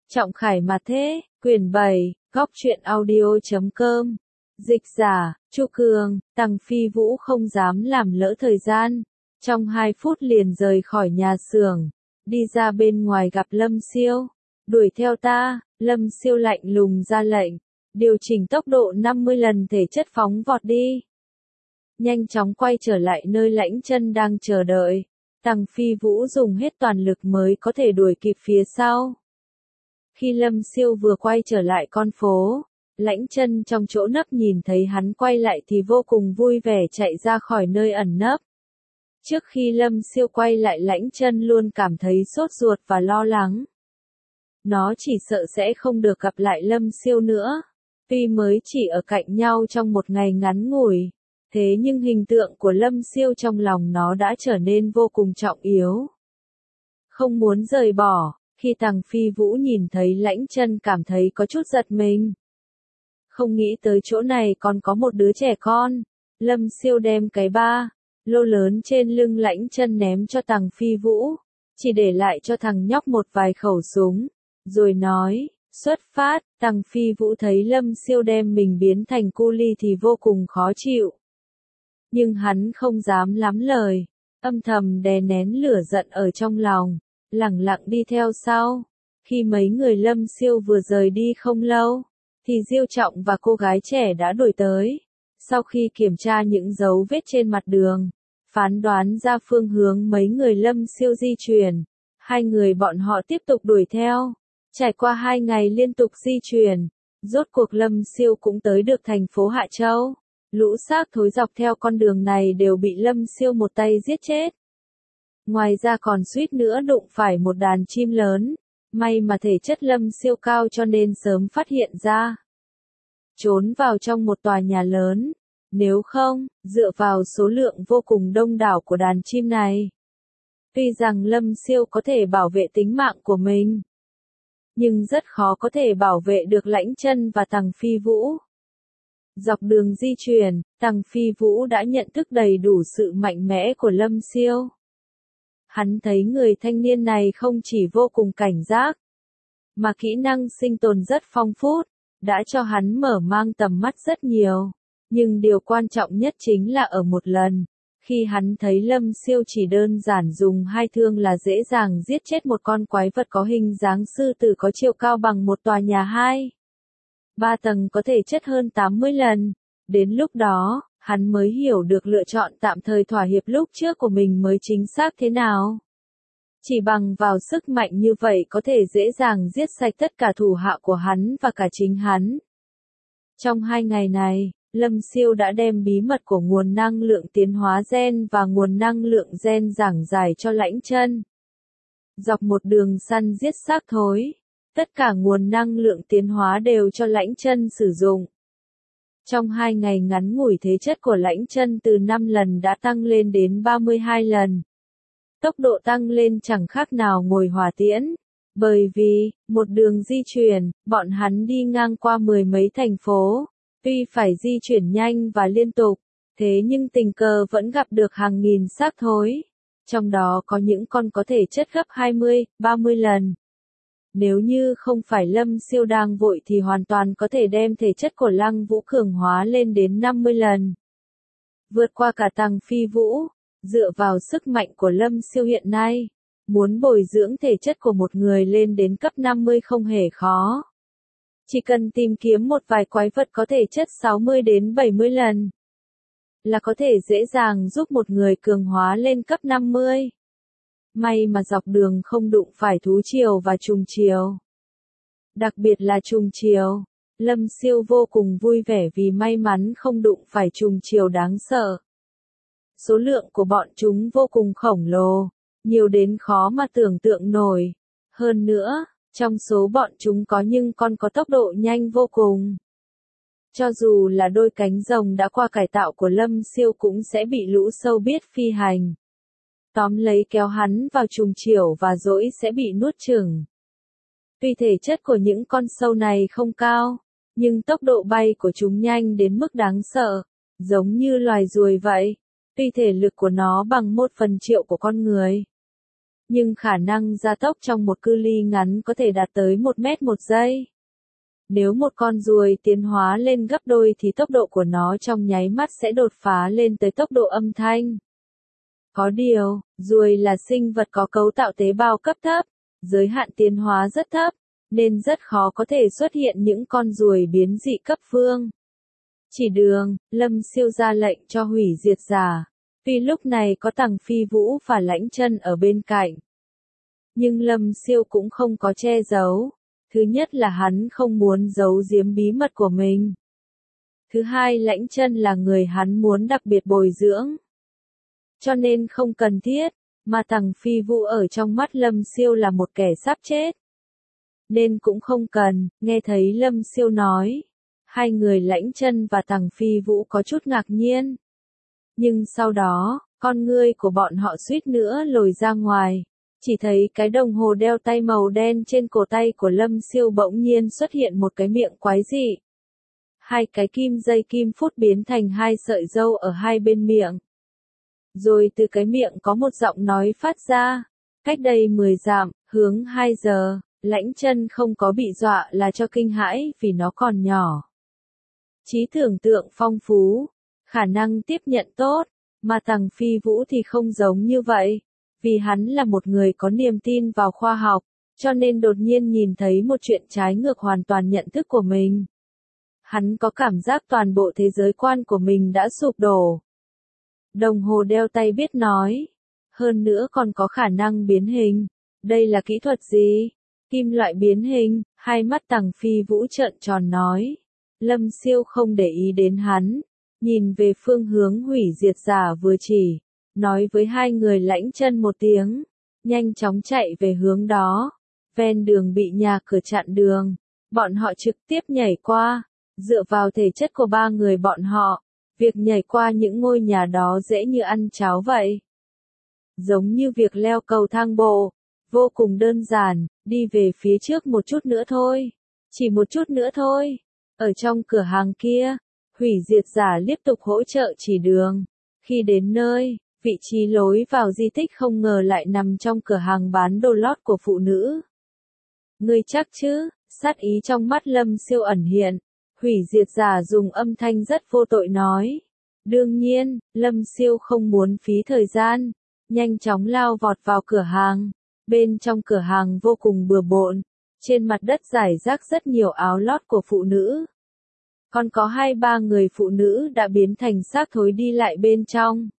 Trọng Khải mà thế, quyển 7, góc truyện audio.com. Dịch giả, Chu Cường, Tằng Phi Vũ không dám làm lỡ thời gian. Trong 2 phút liền rời khỏi nhà xưởng, đi ra bên ngoài gặp Lâm Siêu. Đuổi theo ta, Lâm Siêu lạnh lùng ra lệnh, điều chỉnh tốc độ 50 lần thể chất phóng vọt đi. Nhanh chóng quay trở lại nơi Lãnh Chân đang chờ đợi. Tằng Phi Vũ dùng hết toàn lực mới có thể đuổi kịp phía sau. Khi Lâm Siêu vừa quay trở lại con phố, Lãnh Chân trong chỗ nấp nhìn thấy hắn quay lại thì vô cùng vui vẻ chạy ra khỏi nơi ẩn nấp. Trước khi Lâm Siêu quay lại, Lãnh Chân luôn cảm thấy sốt ruột và lo lắng. Nó chỉ sợ sẽ không được gặp lại Lâm Siêu nữa. Tuy mới chỉ ở cạnh nhau trong một ngày ngắn ngủi, thế nhưng hình tượng của Lâm Siêu trong lòng nó đã trở nên vô cùng trọng yếu. Không muốn rời bỏ. Khi Tằng Phi Vũ nhìn thấy Lãnh Chân cảm thấy có chút giật mình. Không nghĩ tới chỗ này còn có một đứa trẻ con. Lâm Siêu đem cái ba lô lớn trên lưng Lãnh Chân ném cho Tằng Phi Vũ, chỉ để lại cho thằng nhóc một vài khẩu súng, rồi nói, xuất phát. Tằng Phi Vũ thấy Lâm Siêu đem mình biến thành cu li thì vô cùng khó chịu. Nhưng hắn không dám lắm lời, âm thầm đè nén lửa giận ở trong lòng, lẳng lặng đi theo sau. Khi mấy người Lâm Siêu vừa rời đi không lâu, thì Diêu Trọng và cô gái trẻ đã đuổi tới. Sau khi kiểm tra những dấu vết trên mặt đường, phán đoán ra phương hướng mấy người Lâm Siêu di chuyển, hai người bọn họ tiếp tục đuổi theo. Trải qua 2 ngày liên tục di chuyển, rốt cuộc Lâm Siêu cũng tới được thành phố Hạ Châu. Lũ xác thối dọc theo con đường này đều bị Lâm Siêu một tay giết chết. Ngoài ra còn suýt nữa đụng phải một đàn chim lớn. May mà thể chất Lâm Siêu cao cho nên sớm phát hiện ra. Trốn vào trong một tòa nhà lớn. Nếu không, dựa vào số lượng vô cùng đông đảo của đàn chim này, tuy rằng Lâm Siêu có thể bảo vệ tính mạng của mình, nhưng rất khó có thể bảo vệ được Lãnh Chân và Tằng Phi Vũ. Dọc đường di chuyển, Tằng Phi Vũ đã nhận thức đầy đủ sự mạnh mẽ của Lâm Siêu. Hắn thấy người thanh niên này không chỉ vô cùng cảnh giác, mà kỹ năng sinh tồn rất phong phú, đã cho hắn mở mang tầm mắt rất nhiều. Nhưng điều quan trọng nhất chính là ở một lần, khi hắn thấy Lâm Siêu chỉ đơn giản dùng 2 thương là dễ dàng giết chết một con quái vật có hình dáng sư tử có chiều cao bằng một tòa nhà 2-3 tầng có thể chất hơn 80 lần. Đến lúc đó, hắn mới hiểu được lựa chọn tạm thời thỏa hiệp lúc trước của mình mới chính xác thế nào. Chỉ bằng vào sức mạnh như vậy có thể dễ dàng giết sạch tất cả thủ hạ của hắn và cả chính hắn. Trong 2 ngày này, Lâm Siêu đã đem bí mật của nguồn năng lượng tiến hóa gen và nguồn năng lượng gen giảng giải cho Lãnh Chân. Dọc một đường săn giết xác thối, tất cả nguồn năng lượng tiến hóa đều cho Lãnh Chân sử dụng. Trong 2 ngày ngắn ngủi thể chất của Lãnh Chân từ 5 lần đã tăng lên đến 32 lần. Tốc độ tăng lên chẳng khác nào ngồi hỏa tiễn. Bởi vì, một đường di chuyển, bọn hắn đi ngang qua 10 mấy thành phố. Tuy phải di chuyển nhanh và liên tục, thế nhưng tình cờ vẫn gặp được hàng nghìn xác thối. Trong đó có những con có thể chất gấp 20, 30 lần. Nếu như không phải Lâm Siêu đang vội thì hoàn toàn có thể đem thể chất của Lăng Vũ cường hóa lên đến 50 lần. Vượt qua cả Tằng Phi Vũ, dựa vào sức mạnh của Lâm Siêu hiện nay, muốn bồi dưỡng thể chất của một người lên đến cấp 50 không hề khó. Chỉ cần tìm kiếm một vài quái vật có thể chất 60 đến 70 lần, là có thể dễ dàng giúp một người cường hóa lên cấp 50. May mà dọc đường không đụng phải thú triều và trùng triều. Đặc biệt là trùng triều, Lâm Siêu vô cùng vui vẻ vì may mắn không đụng phải trùng triều đáng sợ. Số lượng của bọn chúng vô cùng khổng lồ, nhiều đến khó mà tưởng tượng nổi. Hơn nữa, trong số bọn chúng có những con có tốc độ nhanh vô cùng. Cho dù là đôi cánh rồng đã qua cải tạo của Lâm Siêu cũng sẽ bị lũ sâu biết phi hành. Tóm lấy kéo hắn vào trùng triều và dỗi sẽ bị nuốt chửng. Tuy thể chất của những con sâu này không cao, nhưng tốc độ bay của chúng nhanh đến mức đáng sợ, giống như loài ruồi vậy. Tuy thể lực của nó bằng 1/1000 của con người, nhưng khả năng gia tốc trong một cự ly ngắn có thể đạt tới 1 mét một giây. Nếu một con ruồi tiến hóa lên gấp đôi thì tốc độ của nó trong nháy mắt sẽ đột phá lên tới tốc độ âm thanh. Có điều, ruồi là sinh vật có cấu tạo tế bào cấp thấp, giới hạn tiến hóa rất thấp, nên rất khó có thể xuất hiện những con ruồi biến dị cấp phương. Chỉ đường, Lâm Siêu ra lệnh cho hủy diệt giả. Tuy lúc này có Tằng Phi Vũ và Lãnh Chân ở bên cạnh, nhưng Lâm Siêu cũng không có che giấu. Thứ nhất là hắn không muốn giấu giếm bí mật của mình. Thứ hai, Lãnh Chân là người hắn muốn đặc biệt bồi dưỡng, cho nên không cần thiết, mà Tằng Phi Vũ ở trong mắt Lâm Siêu là một kẻ sắp chết, nên cũng không cần. Nghe thấy Lâm Siêu nói, hai người Lãnh Chân và Tằng Phi Vũ có chút ngạc nhiên. Nhưng sau đó, con ngươi của bọn họ suýt nữa lồi ra ngoài, chỉ thấy cái đồng hồ đeo tay màu đen trên cổ tay của Lâm Siêu bỗng nhiên xuất hiện một cái miệng quái dị. Hai cái dây kim phút biến thành hai sợi râu ở hai bên miệng. Rồi từ cái miệng có một giọng nói phát ra, cách đây 10 dặm, hướng 2 giờ, Lãnh Chân không có bị dọa là cho kinh hãi vì nó còn nhỏ. Trí tưởng tượng phong phú, khả năng tiếp nhận tốt, mà Tằng Phi Vũ thì không giống như vậy, vì hắn là một người có niềm tin vào khoa học, cho nên đột nhiên nhìn thấy một chuyện trái ngược hoàn toàn nhận thức của mình. Hắn có cảm giác toàn bộ thế giới quan của mình đã sụp đổ. Đồng hồ đeo tay biết nói, hơn nữa còn có khả năng biến hình. Đây là kỹ thuật gì? Kim loại biến hình, hai mắt Tằng Phi Vũ trợn tròn nói. Lâm Siêu không để ý đến hắn, nhìn về phương hướng hủy diệt giả vừa chỉ, nói với hai người Lãnh Chân một tiếng, nhanh chóng chạy về hướng đó. Ven đường bị nhà cửa chặn đường, bọn họ trực tiếp nhảy qua, dựa vào thể chất của ba người bọn họ, việc nhảy qua những ngôi nhà đó dễ như ăn cháo vậy. Giống như việc leo cầu thang bộ, vô cùng đơn giản, đi về phía trước một chút nữa thôi, chỉ một chút nữa thôi. Ở trong cửa hàng kia, hủy diệt giả tiếp tục hỗ trợ chỉ đường. Khi đến nơi, vị trí lối vào di tích không ngờ lại nằm trong cửa hàng bán đồ lót của phụ nữ. Ngươi chắc chứ? Sát ý trong mắt Lâm Siêu ẩn hiện. Hủy diệt giả dùng âm thanh rất vô tội nói. Đương nhiên, Lâm Siêu không muốn phí thời gian, nhanh chóng lao vọt vào cửa hàng. Bên trong cửa hàng vô cùng bừa bộn, trên mặt đất rải rác rất nhiều áo lót của phụ nữ. Còn có 2-3 người phụ nữ đã biến thành xác thối đi lại bên trong.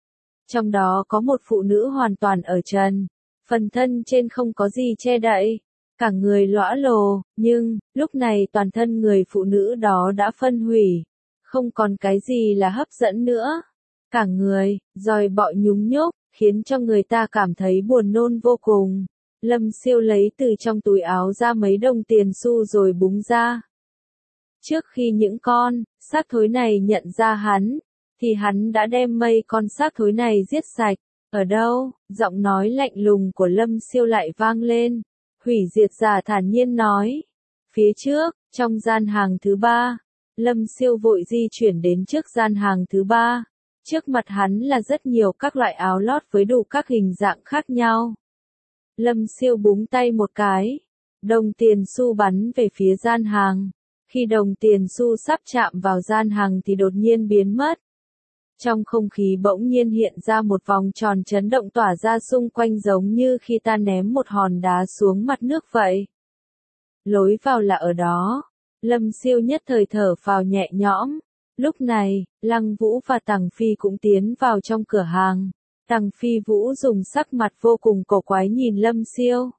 Trong đó có một phụ nữ hoàn toàn ở trần, phần thân trên không có gì che đậy, cả người lõa lồ, nhưng, lúc này toàn thân người phụ nữ đó đã phân hủy, không còn cái gì là hấp dẫn nữa. Cả người, giòi bọ nhúng nhúc, khiến cho người ta cảm thấy buồn nôn vô cùng. Lâm Siêu lấy từ trong túi áo ra mấy đồng tiền xu rồi búng ra. Trước khi những con xác thối này nhận ra hắn, thì hắn đã đem mấy con xác thối này giết sạch. Ở đâu? Giọng nói lạnh lùng của Lâm Siêu lại vang lên. Hủy diệt giả thản nhiên nói. Phía trước, trong gian hàng thứ 3, Lâm Siêu vội di chuyển đến trước gian hàng thứ 3. Trước mặt hắn là rất nhiều các loại áo lót với đủ các hình dạng khác nhau. Lâm Siêu búng tay một cái, đồng tiền xu bắn về phía gian hàng. Khi đồng tiền xu sắp chạm vào gian hàng thì đột nhiên biến mất. Trong không khí bỗng nhiên hiện ra một vòng tròn chấn động tỏa ra xung quanh giống như khi ta ném một hòn đá xuống mặt nước vậy. Lối vào là ở đó. Lâm Siêu nhất thời thở phào nhẹ nhõm. Lúc này, Lăng Vũ và Tằng Phi cũng tiến vào trong cửa hàng. Tằng Phi Vũ dùng sắc mặt vô cùng cổ quái nhìn Lâm Siêu.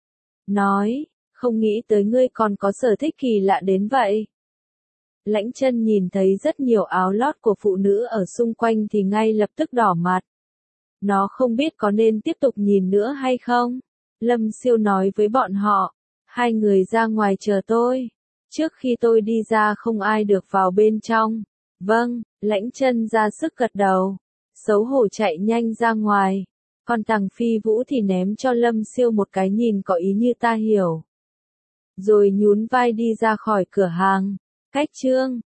Nói, không nghĩ tới ngươi còn có sở thích kỳ lạ đến vậy. Lãnh Chân nhìn thấy rất nhiều áo lót của phụ nữ ở xung quanh thì ngay lập tức đỏ mặt. Nó không biết có nên tiếp tục nhìn nữa hay không. Lâm Siêu nói với bọn họ, hai người ra ngoài chờ tôi. Trước khi tôi đi ra không ai được vào bên trong. Vâng, Lãnh Chân ra sức gật đầu. Xấu hổ chạy nhanh ra ngoài. Còn Tằng Phi Vũ thì ném cho Lâm Siêu một cái nhìn có ý như ta hiểu. Rồi nhún vai đi ra khỏi cửa hàng. Cách chương